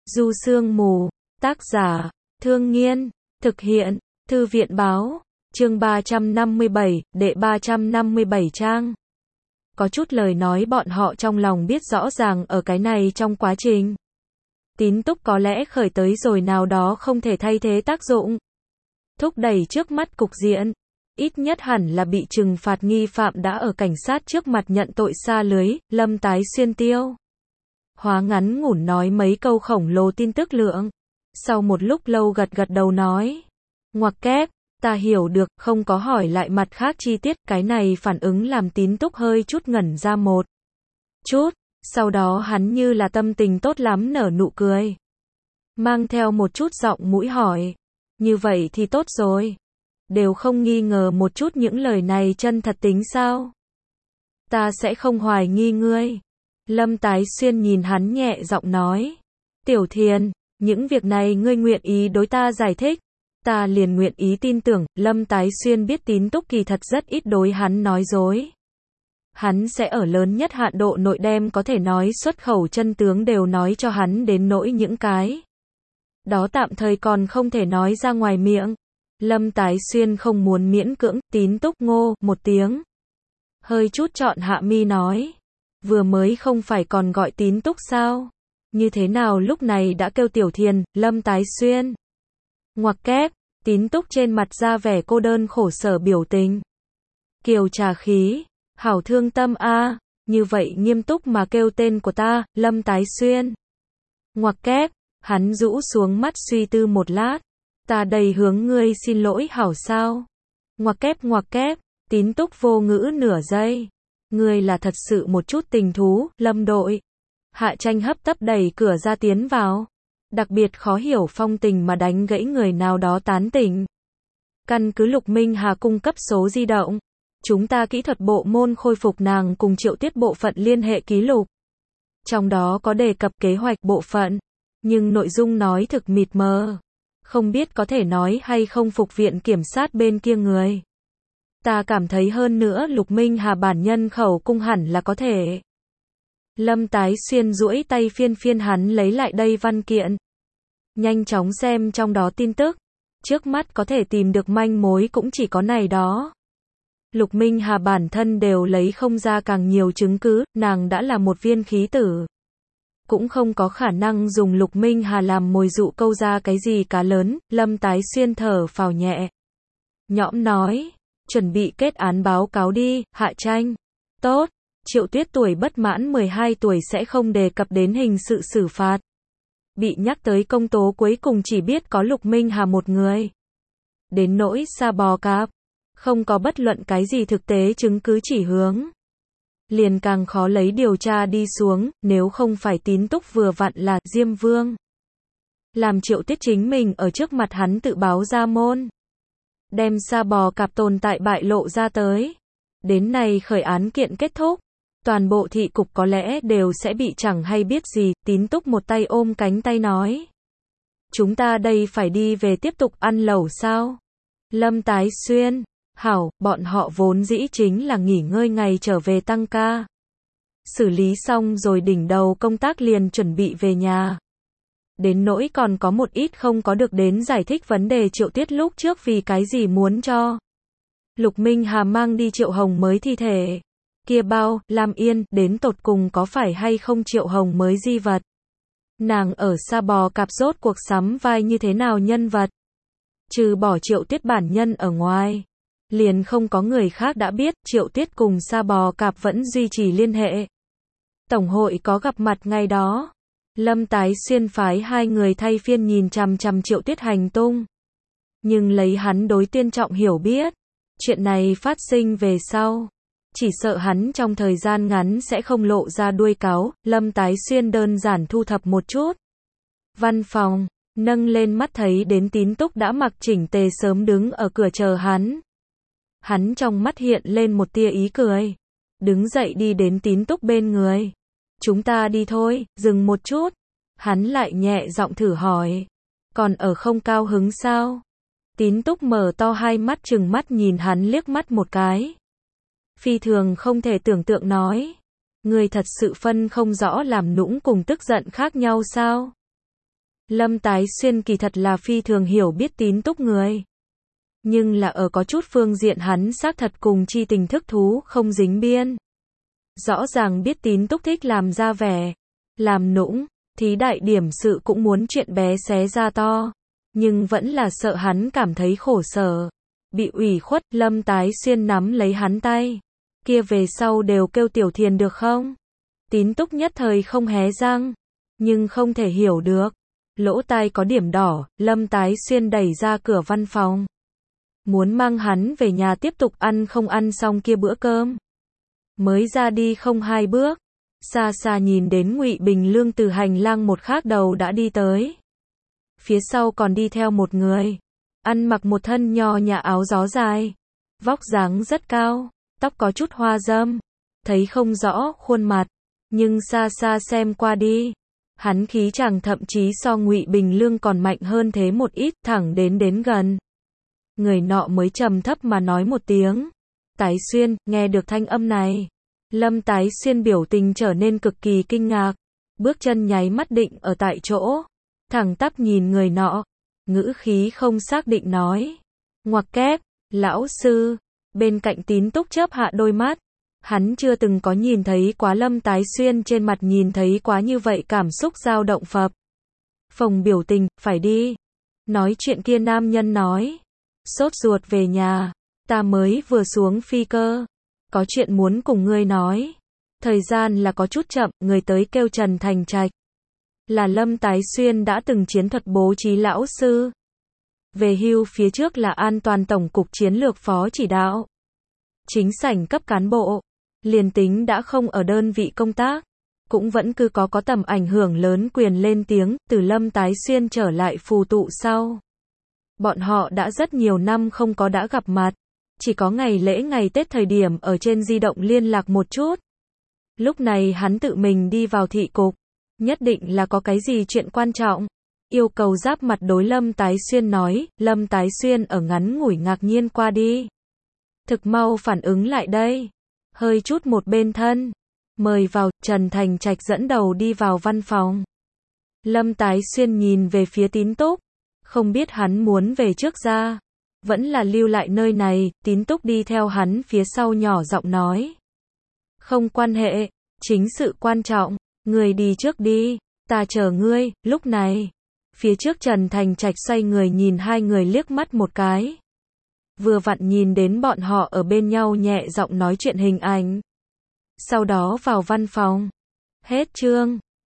Du Sương Mù, tác giả, Thương Nghiên, thực hiện, Thư viện báo, chương 357, đệ 357 trang. Có chút lời nói bọn họ trong lòng biết rõ ràng ở cái này trong quá trình. Tín túc có lẽ khởi tới rồi nào đó không thể thay thế tác dụng. Thúc đẩy trước mắt cục diện. Ít nhất hẳn là bị trừng phạt nghi phạm đã ở cảnh sát trước mặt nhận tội xa lưới, Lâm Tái Xuyên tiêu. Hóa ngắn ngủn nói mấy câu khổng lồ tin tức lượng. Sau một lúc lâu gật gật đầu nói. Ngoặc kép, ta hiểu được, không có hỏi lại mặt khác chi tiết, cái này phản ứng làm Tín Túc hơi chút ngẩn ra một chút, sau đó hắn như là tâm tình tốt lắm nở nụ cười. Mang theo một chút giọng mũi hỏi. Như vậy thì tốt rồi. Đều không nghi ngờ một chút những lời này chân thật tính sao? Ta sẽ không hoài nghi ngươi. Lâm Tái Xuyên nhìn hắn nhẹ giọng nói. Tiểu Thiền, những việc này ngươi nguyện ý đối ta giải thích. Ta liền nguyện ý tin tưởng. Lâm Tái Xuyên biết Tín Túc kỳ thật rất ít đối hắn nói dối. Hắn sẽ ở lớn nhất hạn độ nội đem có thể nói xuất khẩu chân tướng đều nói cho hắn đến nỗi những cái đó tạm thời còn không thể nói ra ngoài miệng. Lâm Tái Xuyên không muốn miễn cưỡng. Tín Túc ngô một tiếng, hơi chút chọn hạ mi nói. Vừa mới không phải còn gọi Tín Túc sao? Như thế nào lúc này đã kêu Tiểu Thiền? Lâm Tái Xuyên. Ngoặc kép, Tín Túc trên mặt ra vẻ cô đơn khổ sở biểu tình. Kiều trà khí, hảo thương tâm a, như vậy nghiêm túc mà kêu tên của ta, Lâm Tái Xuyên. Ngoặc kép, hắn rũ xuống mắt suy tư một lát. Ta đầy hướng ngươi xin lỗi hảo sao? Ngoặc kép, Tín Túc vô ngữ nửa giây. Ngươi là thật sự một chút tình thú, Lâm đội. Hạ Tranh hấp tấp đẩy cửa ra tiến vào. Đặc biệt khó hiểu phong tình mà đánh gãy người nào đó tán tỉnh. Căn cứ Lục Minh Hà cung cấp số di động. Chúng ta kỹ thuật bộ môn khôi phục nàng cùng Triệu Tuyết bộ phận liên hệ ký lục. Trong đó có đề cập kế hoạch bộ phận. Nhưng nội dung nói thực mịt mờ. Không biết có thể nói hay không phục viện kiểm sát bên kia người. Ta cảm thấy hơn nữa Lục Minh Hà bản nhân khẩu cung hẳn là có thể. Lâm Tái Xuyên duỗi tay phiên hắn lấy lại đây văn kiện. Nhanh chóng xem trong đó tin tức. Trước mắt có thể tìm được manh mối cũng chỉ có này đó. Lục Minh Hà bản thân đều lấy không ra càng nhiều chứng cứ, nàng đã là một viên khí tử. Cũng không có khả năng dùng Lục Minh Hà làm mồi dụ câu ra cái gì cá lớn. Lâm Tái Xuyên thở phào nhẹ nhõm nói. Chuẩn bị kết án báo cáo đi, Hạ Tranh. Tốt. Triệu Tuyết tuổi bất mãn 12 tuổi sẽ không đề cập đến hình sự xử phạt. Bị nhắc tới công tố cuối cùng chỉ biết có Lục Minh Hà một người. Đến nỗi Sa Bò Cạp, không có bất luận cái gì thực tế chứng cứ chỉ hướng. Liền càng khó lấy điều tra đi xuống, nếu không phải Tín Túc vừa vặn là Diêm Vương. Làm Triệu Tuyết chính mình ở trước mặt hắn tự báo ra môn. Đem Sa Bò Cạp tồn tại bại lộ ra tới. Đến nay khởi án kiện kết thúc. Toàn bộ thị cục có lẽ đều sẽ bị chẳng hay biết gì. Tín Túc một tay ôm cánh tay nói. Chúng ta đây phải đi về tiếp tục ăn lẩu sao? Lâm Tái Xuyên. Hảo, bọn họ vốn dĩ chính là nghỉ ngơi ngày trở về tăng ca. Xử lý xong rồi đỉnh đầu công tác liền chuẩn bị về nhà. Đến nỗi còn có một ít không có được đến giải thích vấn đề Triệu Tuyết lúc trước vì cái gì muốn cho Lục Minh Hà mang đi Triệu Hồng mới thi thể. Kia bao, Lam Yên, đến tột cùng có phải hay không Triệu Hồng mới di vật? Nàng ở Sa Bò Cạp rốt cuộc sắm vai như thế nào nhân vật? Trừ bỏ Triệu Tuyết bản nhân ở ngoài. Liền không có người khác đã biết, Triệu Tuyết cùng Sa Bò Cạp vẫn duy trì liên hệ. Tổng hội có gặp mặt ngày đó. Lâm Tái Xuyên phái hai người thay phiên nhìn chằm chằm Triệu Tuyết hành tung. Nhưng lấy hắn đối Tuyên Trọng hiểu biết, chuyện này phát sinh về sau. Chỉ sợ hắn trong thời gian ngắn sẽ không lộ ra đuôi cáo. Lâm Tái Xuyên đơn giản thu thập một chút. Văn phòng, nâng lên mắt thấy đến Tín Túc đã mặc chỉnh tề sớm đứng ở cửa chờ hắn. Hắn trong mắt hiện lên một tia ý cười. Đứng dậy đi đến Tín Túc bên người. Chúng ta đi thôi, dừng một chút. Hắn lại nhẹ giọng thử hỏi. Còn ở không cao hứng sao? Tín Túc mở to hai mắt trừng mắt nhìn hắn liếc mắt một cái. Phi thường không thể tưởng tượng nói. Người thật sự phân không rõ làm nũng cùng tức giận khác nhau sao? Lâm Tái Xuyên kỳ thật là phi thường hiểu biết Tín Túc người. Nhưng là ở có chút phương diện hắn xác thật cùng chi tình thức thú không dính biên. Rõ ràng biết Tín Túc thích làm ra vẻ, làm nũng, thí đại điểm sự cũng muốn chuyện bé xé ra to. Nhưng vẫn là sợ hắn cảm thấy khổ sở. Bị ủy khuất, Lâm Tái Xuyên nắm lấy hắn tay. Kia về sau đều kêu Tiểu Thiền được không? Tín Túc nhất thời không hé răng. Nhưng không thể hiểu được. Lỗ tai có điểm đỏ, Lâm Tái Xuyên đẩy ra cửa văn phòng. Muốn mang hắn về nhà tiếp tục ăn không ăn xong kia bữa cơm. Mới ra đi không 2 bước. Xa xa nhìn đến Ngụy Bình Lương từ hành lang một khác đầu đã đi tới. Phía sau còn đi theo một người. Ăn mặc một thân nho nhã áo gió dài. Vóc dáng rất cao, tóc có chút hoa râm. Thấy không rõ khuôn mặt, nhưng xa xa xem qua đi. Hắn khí chàng thậm chí so Ngụy Bình Lương còn mạnh hơn thế một ít, thẳng đến gần. Người nọ mới trầm thấp mà nói một tiếng. Tái Xuyên, nghe được thanh âm này. Lâm Tái Xuyên biểu tình trở nên cực kỳ kinh ngạc. Bước chân nháy mắt định ở tại chỗ. Thẳng tắp nhìn người nọ. Ngữ khí không xác định nói. Ngoặc kép, lão sư. Bên cạnh Tín Túc chớp hạ đôi mắt. Hắn chưa từng có nhìn thấy quá Lâm Tái Xuyên trên mặt nhìn thấy quá như vậy cảm xúc dao động phập. Phồng biểu tình, phải đi. Nói chuyện kia nam nhân nói. Sốt ruột về nhà. Ta mới vừa xuống phi cơ. Có chuyện muốn cùng ngươi nói. Thời gian là có chút chậm, người tới kêu Trần Thành Trạch. Là Lâm Tái Xuyên đã từng chiến thuật bố trí lão sư. Về hưu phía trước là An toàn tổng cục chiến lược phó chỉ đạo. Chính sảnh cấp cán bộ. Liền tính đã không ở đơn vị công tác. Cũng vẫn cứ có tầm ảnh hưởng lớn quyền lên tiếng, từ Lâm Tái Xuyên trở lại phù tụ sau. Bọn họ đã rất nhiều năm không có đã gặp mặt. Chỉ có ngày lễ ngày Tết thời điểm ở trên di động liên lạc một chút. Lúc này hắn tự mình đi vào thị cục. Nhất định là có cái gì chuyện quan trọng. Yêu cầu giáp mặt đối Lâm Tái Xuyên nói. Lâm Tái Xuyên ở ngắn ngủi ngạc nhiên qua đi. Thực mau phản ứng lại đây. Hơi chút một bên thân. Mời vào, Trần Thành Trạch dẫn đầu đi vào văn phòng. Lâm Tái Xuyên nhìn về phía Tín Túc. Không biết hắn muốn về trước ra. Vẫn là lưu lại nơi này, Tín Túc đi theo hắn phía sau nhỏ giọng nói. Không quan hệ, chính sự quan trọng, người đi trước đi, ta chờ ngươi, lúc này. Phía trước Trần Thành Trạch xoay người nhìn hai người liếc mắt một cái. Vừa vặn nhìn đến bọn họ ở bên nhau nhẹ giọng nói chuyện hình ảnh. Sau đó vào văn phòng. Hết chương.